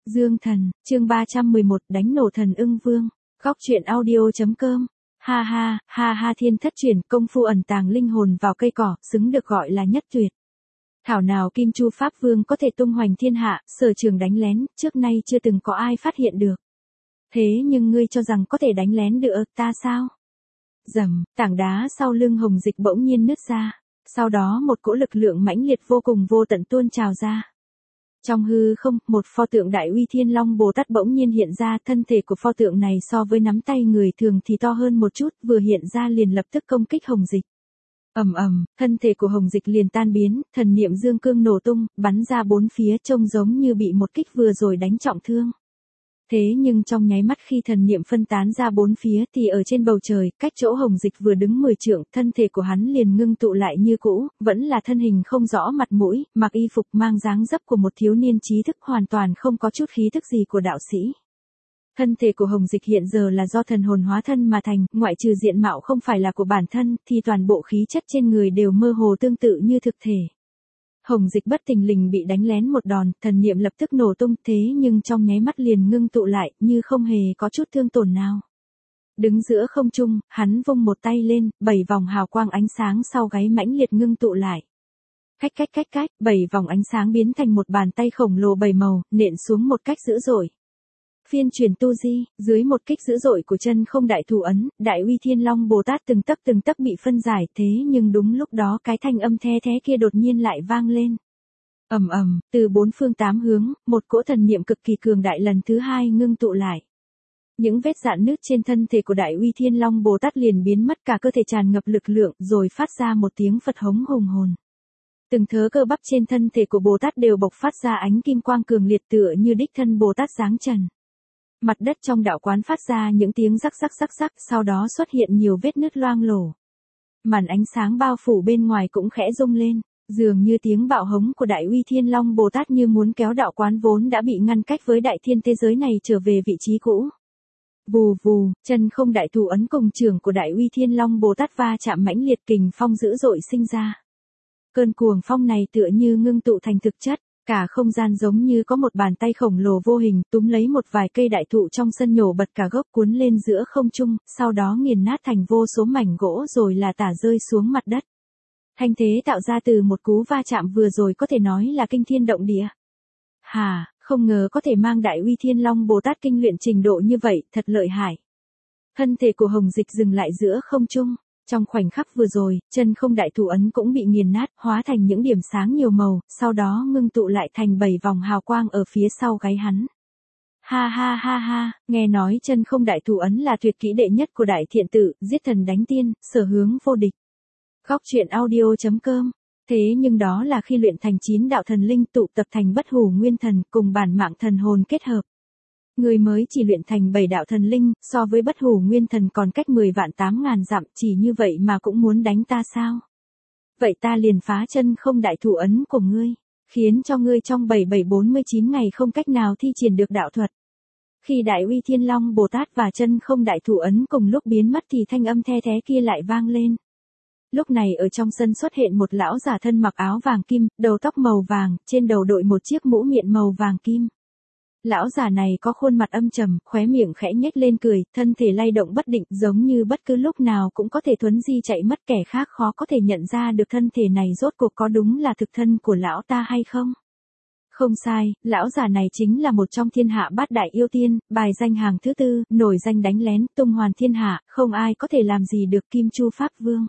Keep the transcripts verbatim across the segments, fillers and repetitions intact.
Dương Thần, chương ba trăm mười một, đánh nổ thần ưng vương. Góc truyện audio chấm com. Ha ha, ha ha, thiên thất truyền, công phu ẩn tàng linh hồn vào cây cỏ, xứng được gọi là nhất tuyệt. Thảo nào Kim Chu Pháp Vương có thể tung hoành thiên hạ, sở trường đánh lén, trước nay chưa từng có ai phát hiện được. Thế nhưng ngươi cho rằng có thể đánh lén được ta sao? Rầm, tảng đá sau lưng Hồng Dịch bỗng nhiên nứt ra, sau đó một cỗ lực lượng mãnh liệt vô cùng vô tận tuôn trào ra. Trong hư không, một pho tượng Đại Uy Thiên Long Bồ Tát bỗng nhiên hiện ra, thân thể của pho tượng này so với nắm tay người thường thì to hơn một chút, vừa hiện ra liền lập tức công kích Hồng Dịch. Ầm ầm, thân thể của Hồng Dịch liền tan biến, thần niệm dương cương nổ tung, bắn ra bốn phía trông giống như bị một kích vừa rồi đánh trọng thương. Thế nhưng trong nháy mắt khi thần niệm phân tán ra bốn phía thì ở trên bầu trời, cách chỗ Hồng Dịch vừa đứng mười trượng, thân thể của hắn liền ngưng tụ lại như cũ, vẫn là thân hình không rõ mặt mũi, mặc y phục mang dáng dấp của một thiếu niên trí thức, hoàn toàn không có chút khí thức gì của đạo sĩ. Thân thể của Hồng Dịch hiện giờ là do thần hồn hóa thân mà thành, ngoại trừ diện mạo không phải là của bản thân, thì toàn bộ khí chất trên người đều mơ hồ tương tự như thực thể. Hồng Dịch bất thình lình bị đánh lén một đòn, thần niệm lập tức nổ tung, thế nhưng trong nháy mắt liền ngưng tụ lại, như không hề có chút thương tổn nào. Đứng giữa không trung, hắn vung một tay lên, bảy vòng hào quang ánh sáng sau gáy mãnh liệt ngưng tụ lại. Cách cách cách cách, bảy vòng ánh sáng biến thành một bàn tay khổng lồ bảy màu, nện xuống một cách dữ dội. Phiên truyền tu di, dưới một kích dữ dội của chân không đại thủ ấn, Đại Uy Thiên Long Bồ Tát từng tấc từng tấc bị phân giải, thế nhưng đúng lúc đó cái thanh âm the thế kia đột nhiên lại vang lên. Ầm ầm, từ bốn phương tám hướng, một cỗ thần niệm cực kỳ cường đại lần thứ hai ngưng tụ lại. Những vết rạn nứt trên thân thể của Đại Uy Thiên Long Bồ Tát liền biến mất, cả cơ thể tràn ngập lực lượng, rồi phát ra một tiếng Phật hống hùng hồn. Từng thớ cơ bắp trên thân thể của Bồ Tát đều bộc phát ra ánh kim quang cường liệt tựa như đích thân Bồ Tát giáng trần. Mặt đất trong đạo quán phát ra những tiếng rắc rắc rắc rắc, sau đó xuất hiện nhiều vết nứt loang lổ. Màn ánh sáng bao phủ bên ngoài cũng khẽ rung lên, dường như tiếng bạo hống của Đại Uy Thiên Long Bồ Tát như muốn kéo đạo quán vốn đã bị ngăn cách với đại thiên thế giới này trở về vị trí cũ. Vù vù, chân không đại thủ ấn cùng trưởng của Đại Uy Thiên Long Bồ Tát va chạm mãnh liệt, kình phong dữ dội sinh ra. Cơn cuồng phong này tựa như ngưng tụ thành thực chất. Cả không gian giống như có một bàn tay khổng lồ vô hình túm lấy một vài cây đại thụ trong sân nhổ bật cả gốc cuốn lên giữa không trung, sau đó nghiền nát thành vô số mảnh gỗ rồi là tả rơi xuống mặt đất. Thanh thế tạo ra từ một cú va chạm vừa rồi có thể nói là kinh thiên động địa. Hà, không ngờ có thể mang Đại Uy Thiên Long Bồ Tát kinh luyện trình độ như vậy, thật lợi hại. Thân thể của Hồng Dịch dừng lại giữa không trung. Trong khoảnh khắc vừa rồi, chân không đại thủ ấn cũng bị nghiền nát, hóa thành những điểm sáng nhiều màu, sau đó ngưng tụ lại thành bảy vòng hào quang ở phía sau gáy hắn. Ha ha ha ha, nghe nói chân không đại thủ ấn là tuyệt kỹ đệ nhất của đại thiện tự, giết thần đánh tiên, sở hướng vô địch. Góc truyện audio chấm com. Thế nhưng đó là khi luyện thành chín đạo thần linh tụ tập thành bất hủ nguyên thần cùng bản mạng thần hồn kết hợp. Người mới chỉ luyện thành bảy đạo thần linh, so với bất hủ nguyên thần còn cách mười vạn tám ngàn dặm, chỉ như vậy mà cũng muốn đánh ta sao? Vậy ta liền phá chân không đại thủ ấn của ngươi, khiến cho ngươi trong bảy bảy bốn mươi chín ngày không cách nào thi triển được đạo thuật. Khi Đại Uy Thiên Long Bồ Tát và chân không đại thủ ấn cùng lúc biến mất thì thanh âm the thế kia lại vang lên. Lúc này ở trong sân xuất hiện một lão giả thân mặc áo vàng kim, đầu tóc màu vàng, trên đầu đội một chiếc mũ miệng màu vàng kim. Lão già này có khuôn mặt âm trầm, khóe miệng khẽ nhếch lên cười, thân thể lay động bất định, giống như bất cứ lúc nào cũng có thể thuấn di chạy mất, kẻ khác khó có thể nhận ra được thân thể này rốt cuộc có đúng là thực thân của lão ta hay không. Không sai, lão già này chính là một trong thiên hạ bát đại yêu tiên, bài danh hàng thứ tư, nổi danh đánh lén, tung hoàn thiên hạ, không ai có thể làm gì được Kim Chu Pháp Vương.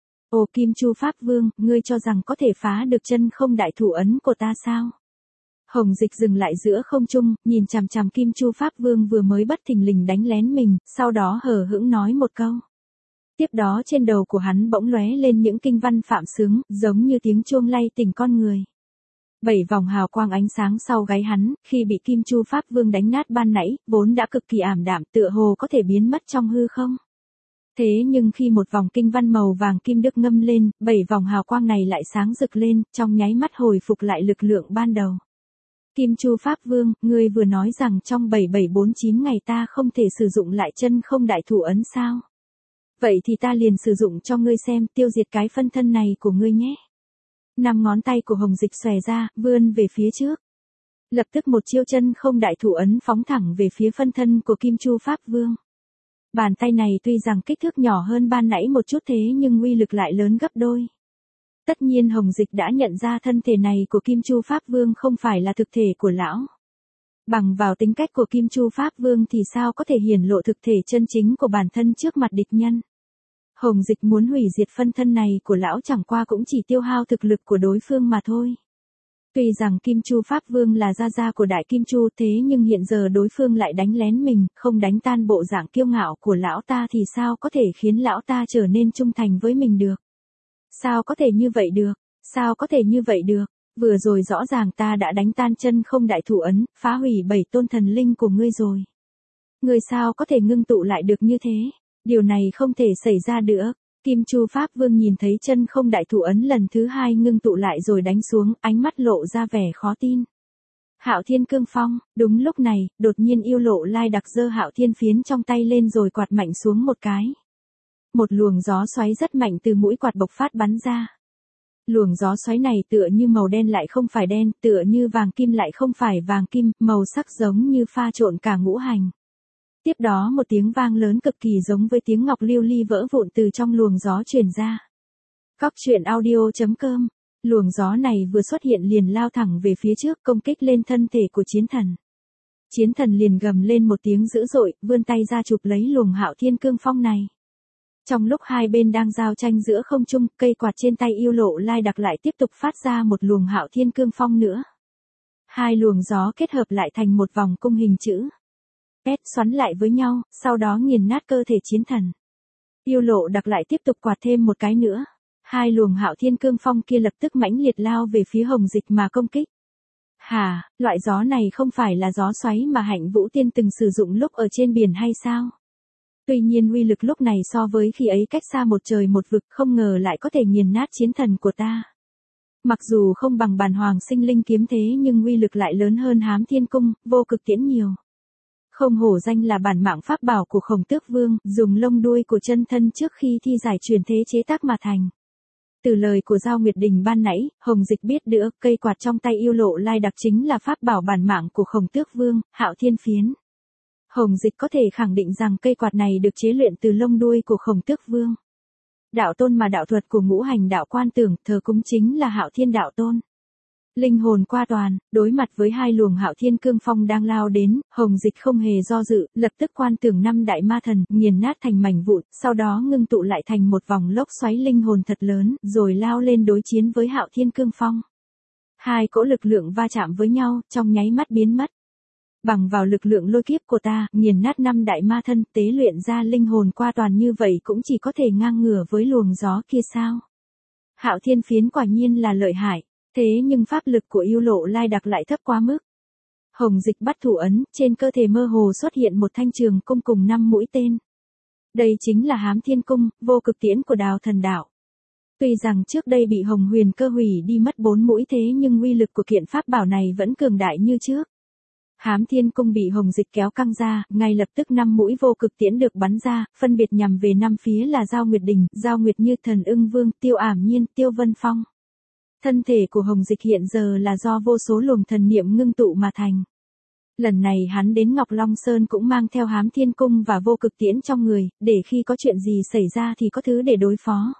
Ồ Kim Chu Pháp Vương, ngươi cho rằng có thể phá được chân không đại thủ ấn của ta sao? Hồng Dịch dừng lại giữa không trung, nhìn chằm chằm Kim Chu Pháp Vương vừa mới bất thình lình đánh lén mình, sau đó hờ hững nói một câu. Tiếp đó trên đầu của hắn bỗng lóe lên những kinh văn phạm sướng, giống như tiếng chuông lay tỉnh con người. Bảy vòng hào quang ánh sáng sau gáy hắn, khi bị Kim Chu Pháp Vương đánh nát ban nãy, vốn đã cực kỳ ảm đạm, tựa hồ có thể biến mất trong hư không. Thế nhưng khi một vòng kinh văn màu vàng kim được ngâm lên, bảy vòng hào quang này lại sáng rực lên, trong nháy mắt hồi phục lại lực lượng ban đầu. Kim Chu Pháp Vương, ngươi vừa nói rằng trong bảy bảy bốn chín ngày ta không thể sử dụng lại chân không đại thủ ấn sao? Vậy thì ta liền sử dụng cho ngươi xem, tiêu diệt cái phân thân này của ngươi nhé. Năm ngón tay của Hồng Dịch xòe ra, vươn về phía trước. Lập tức một chiêu chân không đại thủ ấn phóng thẳng về phía phân thân của Kim Chu Pháp Vương. Bàn tay này tuy rằng kích thước nhỏ hơn ban nãy một chút thế nhưng uy lực lại lớn gấp đôi. Tất nhiên Hồng Dịch đã nhận ra thân thể này của Kim Chu Pháp Vương không phải là thực thể của lão. Bằng vào tính cách của Kim Chu Pháp Vương thì sao có thể hiển lộ thực thể chân chính của bản thân trước mặt địch nhân. Hồng Dịch muốn hủy diệt phân thân này của lão chẳng qua cũng chỉ tiêu hao thực lực của đối phương mà thôi. Tuy rằng Kim Chu Pháp Vương là gia gia của Đại Kim Chu thế nhưng hiện giờ đối phương lại đánh lén mình, không đánh tan bộ dạng kiêu ngạo của lão ta thì sao có thể khiến lão ta trở nên trung thành với mình được. Sao có thể như vậy được, sao có thể như vậy được, vừa rồi rõ ràng ta đã đánh tan chân không đại thủ ấn, phá hủy bảy tôn thần linh của ngươi rồi. Ngươi sao có thể ngưng tụ lại được như thế, điều này không thể xảy ra được. Kim Chu Pháp Vương nhìn thấy chân không đại thủ ấn lần thứ hai ngưng tụ lại rồi đánh xuống, ánh mắt lộ ra vẻ khó tin. Hạo Thiên Cương Phong, đúng lúc này, đột nhiên Yêu Lộ Lai Đặc giơ Hạo Thiên phiến trong tay lên rồi quạt mạnh xuống một cái. Một luồng gió xoáy rất mạnh từ mũi quạt bộc phát bắn ra. Luồng gió xoáy này tựa như màu đen lại không phải đen, tựa như vàng kim lại không phải vàng kim, màu sắc giống như pha trộn cả ngũ hành. Tiếp đó một tiếng vang lớn cực kỳ giống với tiếng ngọc lưu ly vỡ vụn từ trong luồng gió truyền ra. Cóc truyện audio chấm com. Luồng gió này vừa xuất hiện liền lao thẳng về phía trước công kích lên thân thể của chiến thần. Chiến thần liền gầm lên một tiếng dữ dội, vươn tay ra chụp lấy luồng Hạo Thiên Cương Phong này. Trong lúc hai bên đang giao tranh giữa không trung, cây quạt trên tay Yêu Lộ Lai Đặc lại tiếp tục phát ra một luồng Hạo Thiên Cương Phong nữa. Hai luồng gió kết hợp lại thành một vòng cung hình chữ S xoắn lại với nhau, sau đó nghiền nát cơ thể chiến thần. Yêu Lộ Đặc lại tiếp tục quạt thêm một cái nữa. Hai luồng Hạo Thiên Cương Phong kia lập tức mãnh liệt lao về phía Hồng Dịch mà công kích. Hả, loại gió này không phải là gió xoáy mà Hạnh Vũ Tiên từng sử dụng lúc ở trên biển hay sao? Tuy nhiên uy lực lúc này so với khi ấy cách xa một trời một vực không ngờ lại có thể nghiền nát chiến thần của ta. Mặc dù không bằng Bàn Hoàng Sinh Linh kiếm thế nhưng uy lực lại lớn hơn Hám Thiên Cung, Vô Cực Tiễn nhiều. Không hổ danh là bản mạng pháp bảo của Khổng Tước Vương, dùng lông đuôi của chân thân trước khi thi giải truyền thế chế tác mà thành. Từ lời của Giao Nguyệt Đình ban nãy, Hồng Dịch biết được cây quạt trong tay Yêu Lộ Lai Đặc chính là pháp bảo bản mạng của Khổng Tước Vương, Hạo Thiên Phiến. Hồng Dịch có thể khẳng định rằng cây quạt này được chế luyện từ lông đuôi của Khổng Tước Vương. Đạo tôn mà đạo thuật của ngũ hành đạo quan tưởng thờ cúng chính là Hạo Thiên đạo tôn. Linh hồn qua toàn, đối mặt với hai luồng Hạo Thiên Cương Phong đang lao đến, Hồng Dịch không hề do dự, lập tức quan tưởng năm đại ma thần, nghiền nát thành mảnh vụn, sau đó ngưng tụ lại thành một vòng lốc xoáy linh hồn thật lớn, rồi lao lên đối chiến với Hạo Thiên Cương Phong. Hai cỗ lực lượng va chạm với nhau, trong nháy mắt biến mất. Bằng vào lực lượng lôi kiếp của ta, nghiền nát năm đại ma thân, tế luyện ra linh hồn qua toàn như vậy cũng chỉ có thể ngang ngửa với luồng gió kia sao. Hạo Thiên Phiến quả nhiên là lợi hại. Thế nhưng pháp lực của Yêu Lộ Lai Đặc lại thấp quá mức. Hồng Dịch bắt thủ ấn, trên cơ thể mơ hồ xuất hiện một thanh trường cung cùng năm mũi tên. Đây chính là Hám Thiên Cung, Vô Cực Tiễn của Đào Thần Đạo. Tuy rằng trước đây bị Hồng Huyền Cơ hủy đi mất bốn mũi thế nhưng uy lực của kiện pháp bảo này vẫn cường đại như trước. Hám Thiên Cung bị Hồng Dịch kéo căng ra, ngay lập tức năm mũi Vô Cực Tiễn được bắn ra, phân biệt nhằm về năm phía là Giao Nguyệt Đình, Giao Nguyệt Như, Thần Ưng Vương, Tiêu Ảm Nhiên, Tiêu Vân Phong. Thân thể của Hồng Dịch hiện giờ là do vô số luồng thần niệm ngưng tụ mà thành. Lần này hắn đến Ngọc Long Sơn cũng mang theo Hám Thiên Cung và Vô Cực Tiễn trong người, để khi có chuyện gì xảy ra thì có thứ để đối phó.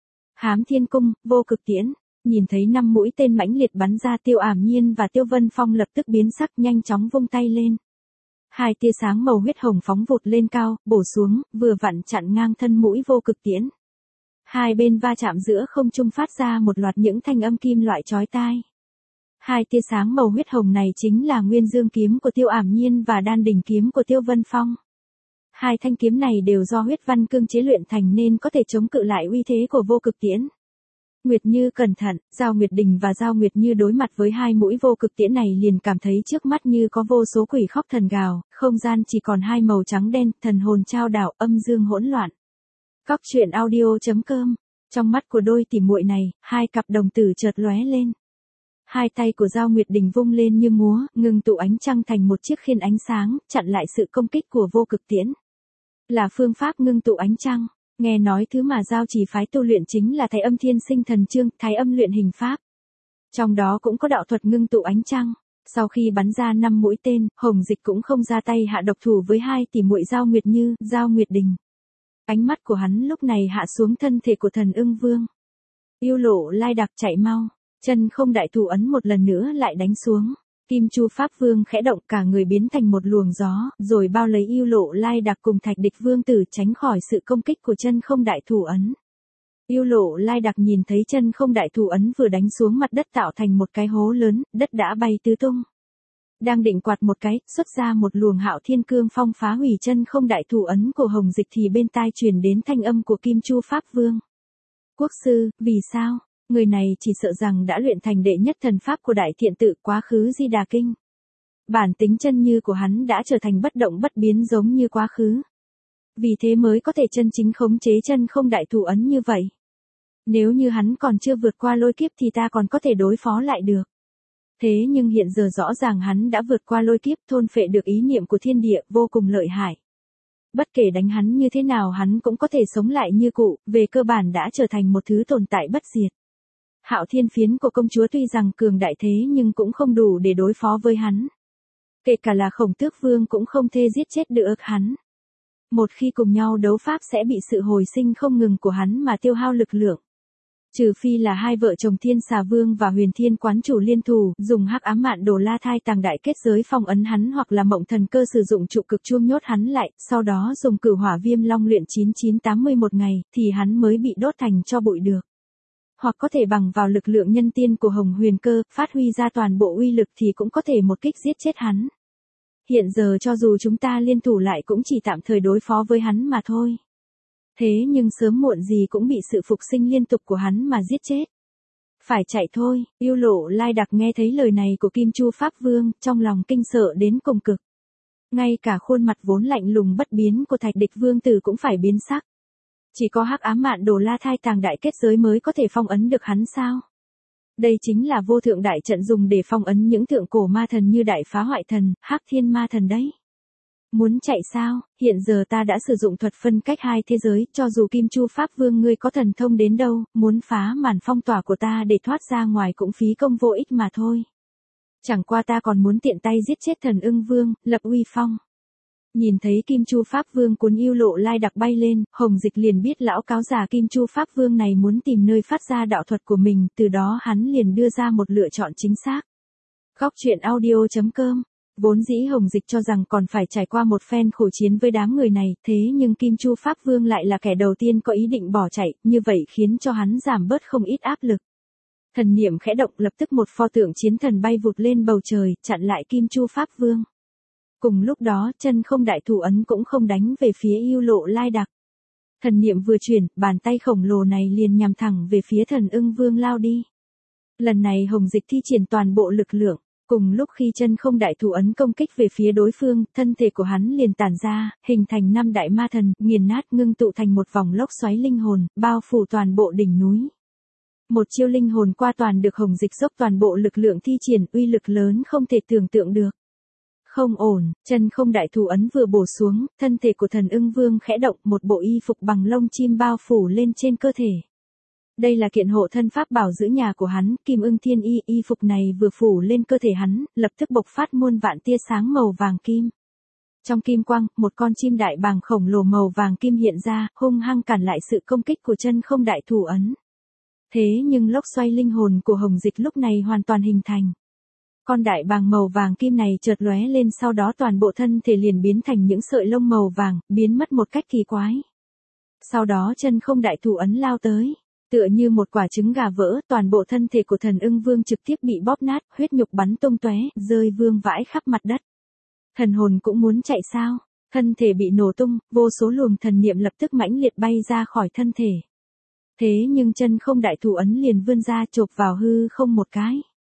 Hám Thiên Cung, Vô Cực Tiễn, nhìn thấy năm mũi tên mãnh liệt bắn ra, Tiêu Ảm Nhiên và Tiêu Vân Phong lập tức biến sắc, nhanh chóng vung tay lên. Hai tia sáng màu huyết hồng phóng vụt lên cao, bổ xuống, vừa vặn chặn ngang thân mũi Vô Cực Tiễn. Hai bên va chạm giữa không trung phát ra một loạt những thanh âm kim loại chói tai. Hai tia sáng màu huyết hồng này chính là Nguyên Dương kiếm của Tiêu Ảm Nhiên và Đan Đỉnh kiếm của Tiêu Vân Phong. Hai thanh kiếm này đều do huyết văn cương chế luyện thành nên có thể chống cự lại uy thế của Vô Cực Tiễn. Nguyệt Như cẩn thận, Giao Nguyệt Đình và Giao Nguyệt Như đối mặt với hai mũi Vô Cực Tiễn này liền cảm thấy trước mắt như có vô số quỷ khóc thần gào, không gian chỉ còn hai màu trắng đen, thần hồn trao đảo, âm dương hỗn loạn. Cóc truyện audio chấm com. Trong mắt của đôi tỉ muội này, hai cặp đồng tử chợt lóe lên. Hai tay của Giao Nguyệt Đình vung lên như múa, ngưng tụ ánh trăng thành một chiếc khiên ánh sáng, chặn lại sự công kích của Vô Cực Tiễn. Là phương pháp ngưng tụ ánh trăng, nghe nói thứ mà Giao Chỉ phái tu luyện chính là Thái Âm Thiên Sinh Thần Chương, Thái Âm luyện hình pháp. Trong đó cũng có đạo thuật ngưng tụ ánh trăng. Sau khi bắn ra năm mũi tên, Hồng Dịch cũng không ra tay hạ độc thủ với hai tỷ muội Giao Nguyệt Như, Giao Nguyệt Đình. Ánh mắt của hắn lúc này hạ xuống thân thể của Thần Ưng Vương. Yêu Lộ Lai Đặc chạy mau, chân không đại thủ ấn một lần nữa lại đánh xuống. Kim Chu Pháp Vương khẽ động, cả người biến thành một luồng gió, rồi bao lấy Yêu Lộ Lai Đặc cùng Thạch Địch Vương Tử tránh khỏi sự công kích của chân không đại thủ ấn. Yêu Lộ Lai Đặc nhìn thấy chân không đại thủ ấn vừa đánh xuống mặt đất tạo thành một cái hố lớn, đất đã bay tứ tung. Đang định quạt một cái, xuất ra một luồng Hạo Thiên Cương Phong phá hủy chân không đại thủ ấn của Hồng Dịch thì bên tai truyền đến thanh âm của Kim Chu Pháp Vương. Quốc sư, vì sao? Người này chỉ sợ rằng đã luyện thành đệ nhất thần pháp của Đại Thiện Tự Quá Khứ Di Đà Kinh. Bản tính chân như của hắn đã trở thành bất động bất biến giống như quá khứ. Vì thế mới có thể chân chính khống chế chân không đại thủ ấn như vậy. Nếu như hắn còn chưa vượt qua lôi kiếp thì ta còn có thể đối phó lại được. Thế nhưng hiện giờ rõ ràng hắn đã vượt qua lôi kiếp, thôn phệ được ý niệm của thiên địa, vô cùng lợi hại. Bất kể đánh hắn như thế nào hắn cũng có thể sống lại như cũ, về cơ bản đã trở thành một thứ tồn tại bất diệt. Hạo Thiên Phiến của công chúa tuy rằng cường đại thế nhưng cũng không đủ để đối phó với hắn. Kể cả là Khổng Tước Vương cũng không thể giết chết được hắn. Một khi cùng nhau đấu pháp sẽ bị sự hồi sinh không ngừng của hắn mà tiêu hao lực lượng. Trừ phi là hai vợ chồng Thiên Xà Vương và Huyền Thiên Quán Chủ liên thủ, dùng Hắc Ám Mạn Đồ La Thai Tàng Đại kết giới phong ấn hắn, hoặc là Mộng Thần Cơ sử dụng trụ cực chuông nhốt hắn lại, sau đó dùng Cửu Hỏa Viêm Long luyện chín chín tám mươi một ngày, thì hắn mới bị đốt thành tro bụi được. Hoặc có thể bằng vào lực lượng nhân tiên của Hồng Huyền Cơ, phát huy ra toàn bộ uy lực thì cũng có thể một kích giết chết hắn. Hiện giờ cho dù chúng ta liên thủ lại cũng chỉ tạm thời đối phó với hắn mà thôi. Thế nhưng sớm muộn gì cũng bị sự phục sinh liên tục của hắn mà giết chết. Phải chạy thôi. Yêu Lộ Lai Đặc nghe thấy lời này của Kim Chu Pháp Vương, trong lòng kinh sợ đến cùng cực. Ngay cả khuôn mặt vốn lạnh lùng bất biến của Thạch Địch Vương Tử cũng phải biến sắc. Chỉ có Hắc Ám Mạn Đồ La Thai Tàng Đại kết giới mới có thể phong ấn được hắn sao? Đây chính là vô thượng đại trận dùng để phong ấn những thượng cổ ma thần như Đại Phá Hoại Thần, Hắc Thiên Ma Thần đấy. Muốn chạy sao? Hiện giờ ta đã sử dụng thuật phân cách hai thế giới, cho dù Kim Chu Pháp Vương ngươi có thần thông đến đâu, muốn phá màn phong tỏa của ta để thoát ra ngoài cũng phí công vô ích mà thôi. Chẳng qua ta còn muốn tiện tay giết chết Thần Ưng Vương, lập uy phong. Nhìn thấy Kim Chu Pháp Vương cuốn Yêu Lộ Lai Đặc bay lên, Hồng Dịch liền biết lão cáo già Kim Chu Pháp Vương này muốn tìm nơi phát ra đạo thuật của mình, từ đó hắn liền đưa ra một lựa chọn chính xác. Góc truyện audio chấm com. Vốn dĩ Hồng Dịch cho rằng còn phải trải qua một phen khổ chiến với đám người này, thế nhưng Kim Chu Pháp Vương lại là kẻ đầu tiên có ý định bỏ chạy, như vậy khiến cho hắn giảm bớt không ít áp lực. Thần niệm khẽ động, lập tức một pho tượng chiến thần bay vụt lên bầu trời, chặn lại Kim Chu Pháp Vương. Cùng lúc đó, chân không đại thủ ấn cũng không đánh về phía Yêu Lộ Lai Đặc. Thần niệm vừa chuyển, bàn tay khổng lồ này liền nhằm thẳng về phía Thần Ưng Vương lao đi. Lần này Hồng Dịch thi triển toàn bộ lực lượng. Cùng lúc khi chân không đại thủ ấn công kích về phía đối phương, thân thể của hắn liền tản ra, hình thành năm đại ma thần, nghiền nát ngưng tụ thành một vòng lốc xoáy linh hồn, bao phủ toàn bộ đỉnh núi. Một chiêu linh hồn qua toàn được Hồng Dịch dốc toàn bộ lực lượng thi triển, uy lực lớn không thể tưởng tượng được. Không ổn, chân không đại thủ ấn vừa bổ xuống, thân thể của Thần Ưng Vương khẽ động, một bộ y phục bằng lông chim bao phủ lên trên cơ thể. Đây là kiện hộ thân pháp bảo giữ nhà của hắn, Kim Ưng Thiên Y, y phục này vừa phủ lên cơ thể hắn, lập tức bộc phát muôn vạn tia sáng màu vàng kim. Trong kim quang, một con chim đại bàng khổng lồ màu vàng kim hiện ra, hung hăng cản lại sự công kích của chân không đại thủ ấn. Thế nhưng lốc xoay linh hồn của Hồng Dịch lúc này hoàn toàn hình thành. Con đại bàng màu vàng kim này chợt lóe lên, sau đó toàn bộ thân thể liền biến thành những sợi lông màu vàng, biến mất một cách kỳ quái. Sau đó chân không đại thủ ấn lao tới. Tựa như một quả trứng gà vỡ, toàn bộ thân thể của Thần Ưng Vương trực tiếp bị bóp nát, huyết nhục bắn tung tóe, rơi vương vãi khắp mặt đất. Thần hồn cũng muốn chạy sao? Thân thể bị nổ tung, vô số luồng thần niệm lập tức mãnh liệt bay ra khỏi thân thể. Thế nhưng chân không đại thủ ấn liền vươn ra chộp vào hư không một cái.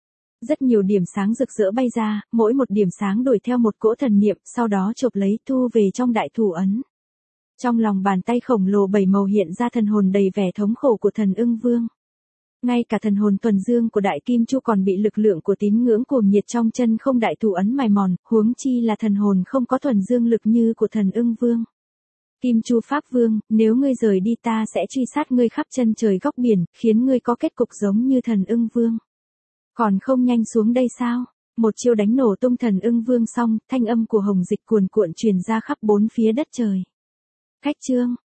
Rất nhiều điểm sáng rực rỡ bay ra, mỗi một điểm sáng đuổi theo một cỗ thần niệm, sau đó chộp lấy thu về trong đại thủ ấn. Trong lòng bàn tay khổng lồ bảy màu hiện ra thần hồn đầy vẻ thống khổ của Thần Ưng Vương. Ngay cả thần hồn thuần dương của Đại Kim Chu còn bị lực lượng của tín ngưỡng cuồng nhiệt trong chân không đại thủ ấn mài mòn, huống chi là thần hồn không có thuần dương lực như của Thần Ưng Vương. Kim Chu Pháp Vương, nếu ngươi rời đi ta sẽ truy sát ngươi khắp chân trời góc biển, khiến ngươi có kết cục giống như Thần Ưng Vương. Còn không nhanh xuống đây sao? Một chiêu đánh nổ tung thần ưng vương xong, thanh âm của Hồng Dịch cuồn cuộn truyền ra khắp bốn phía đất trời. Khách trương,